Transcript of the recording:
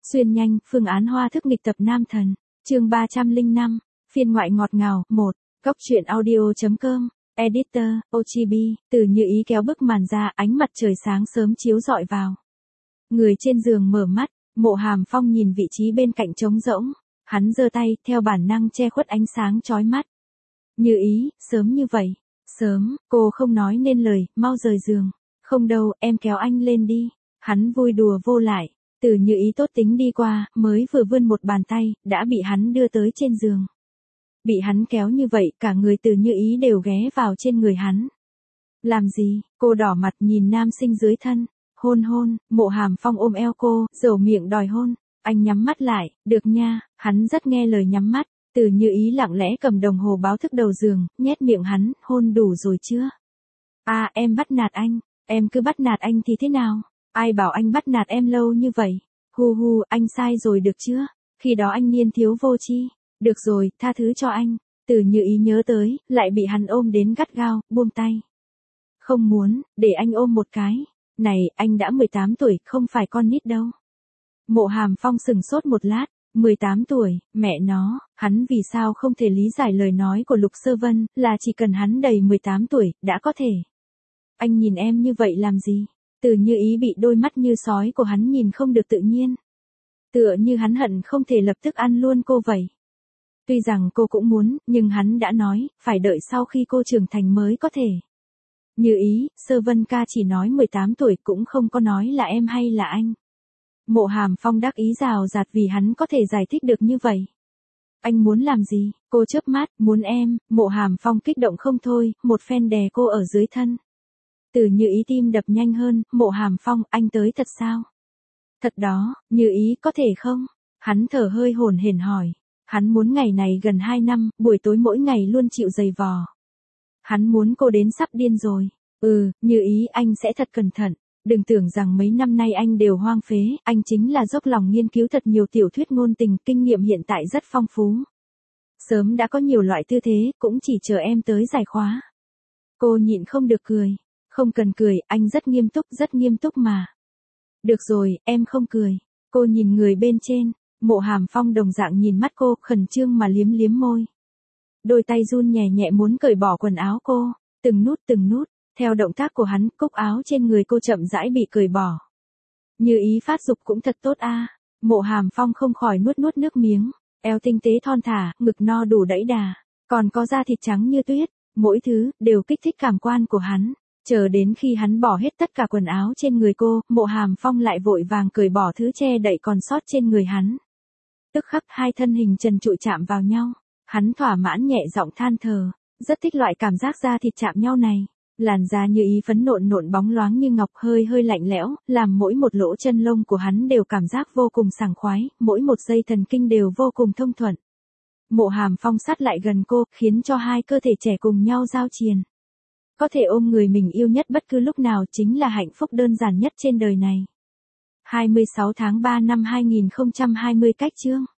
Xuyên nhanh, phương án hoa thức nghịch tập nam thần. Chương 305, phiên ngoại ngọt ngào, 1. Góc truyện audio.com. Editor, Ochibi, Từ Như Ý kéo bức màn ra, ánh mặt trời sáng sớm chiếu rọi vào. Người trên giường mở mắt, Mộ Hàm Phong nhìn vị trí bên cạnh trống rỗng, hắn giơ tay, theo bản năng che khuất ánh sáng chói mắt. Như Ý, sớm như vậy. Sớm, cô không nói nên lời, mau rời giường. Không đâu, em kéo anh lên đi. Hắn vui đùa vô lại. Từ Như Ý tốt tính đi qua, mới vừa vươn một bàn tay, đã bị hắn đưa tới trên giường. Bị hắn kéo như vậy, cả người Từ Như Ý đều ghé vào trên người hắn. Làm gì? Cô đỏ mặt nhìn nam sinh dưới thân. Hôn hôn, Mộ Hàm Phong ôm eo cô, dầu miệng đòi hôn. Anh nhắm mắt lại, được nha, hắn rất nghe lời nhắm mắt. Từ Như Ý lặng lẽ cầm đồng hồ báo thức đầu giường, nhét miệng hắn, hôn đủ rồi chưa? À, em bắt nạt anh, em cứ bắt nạt anh thì thế nào? Ai bảo anh bắt nạt em lâu như vậy? Hu hu, anh sai rồi được chưa? Khi đó anh niên thiếu vô tri. Được rồi, tha thứ cho anh. Từ Như Ý nhớ tới, lại bị hắn ôm đến gắt gao, buông tay. Không muốn, để anh ôm một cái. Này, anh đã 18 tuổi, không phải con nít đâu. Mộ Hàm Phong sừng sốt một lát. 18 tuổi, mẹ nó, hắn vì sao không thể lý giải lời nói của Lục Sơ Vân, là chỉ cần hắn đầy 18 tuổi, đã có thể. Anh nhìn em như vậy làm gì? Từ Như Ý bị đôi mắt như sói của hắn nhìn không được tự nhiên. Tựa như hắn hận không thể lập tức ăn luôn cô vậy. Tuy rằng cô cũng muốn, nhưng hắn đã nói, phải đợi sau khi cô trưởng thành mới có thể. Như Ý, Sơ Vân ca chỉ nói 18 tuổi cũng không có nói là em hay là anh. Mộ Hàm Phong đắc ý rào rạt vì hắn có thể giải thích được như vậy. Anh muốn làm gì? Cô chớp mắt, muốn em. Mộ Hàm Phong kích động không thôi, một phen đè cô ở dưới thân. Từ Như Ý tim đập nhanh hơn, Mộ Hàm Phong, anh tới thật sao? Thật đó, Như Ý có thể không? Hắn thở hơi hổn hển hỏi. Hắn muốn ngày này gần 2 năm, buổi tối mỗi ngày luôn chịu giày vò. Hắn muốn cô đến sắp điên rồi. Như Ý anh sẽ thật cẩn thận. Đừng tưởng rằng mấy năm nay anh đều hoang phế, anh chính là dốc lòng nghiên cứu thật nhiều tiểu thuyết ngôn tình, kinh nghiệm hiện tại rất phong phú. Sớm đã có nhiều loại tư thế, cũng chỉ chờ em tới giải khóa. Cô nhịn không được cười. Không cần cười, anh rất nghiêm túc mà. Được rồi, em không cười. Cô nhìn người bên trên, Mộ Hàm Phong đồng dạng nhìn mắt cô, khẩn trương mà liếm liếm môi. Đôi tay run nhẹ nhẹ muốn cởi bỏ quần áo cô, từng nút. Theo động tác của hắn, cúc áo trên người cô chậm rãi bị cởi bỏ. Như Ý phát dục cũng thật tốt a. Mộ Hàm Phong không khỏi nuốt nước miếng. Eo tinh tế thon thả, ngực no đủ đẫy đà. Còn có da thịt trắng như tuyết. Mỗi thứ, đều kích thích cảm quan của hắn. Chờ đến khi hắn bỏ hết tất cả quần áo trên người cô, Mộ Hàm Phong lại vội vàng cởi bỏ thứ che đậy còn sót trên người hắn. Tức khắc hai thân hình trần trụi chạm vào nhau. Hắn thỏa mãn nhẹ giọng than thở. Rất thích loại cảm giác da thịt chạm nhau này. Làn da Như Ý phấn nộn bóng loáng như ngọc, hơi lạnh lẽo, làm mỗi một lỗ chân lông của hắn đều cảm giác vô cùng sảng khoái, mỗi một dây thần kinh đều vô cùng thông thuận. Mộ Hàm Phong sát lại gần cô, khiến cho hai cơ thể trẻ cùng nhau giao triền. Có thể ôm người mình yêu nhất bất cứ lúc nào chính là hạnh phúc đơn giản nhất trên đời này. 26 tháng 3 năm 2020 cách chương.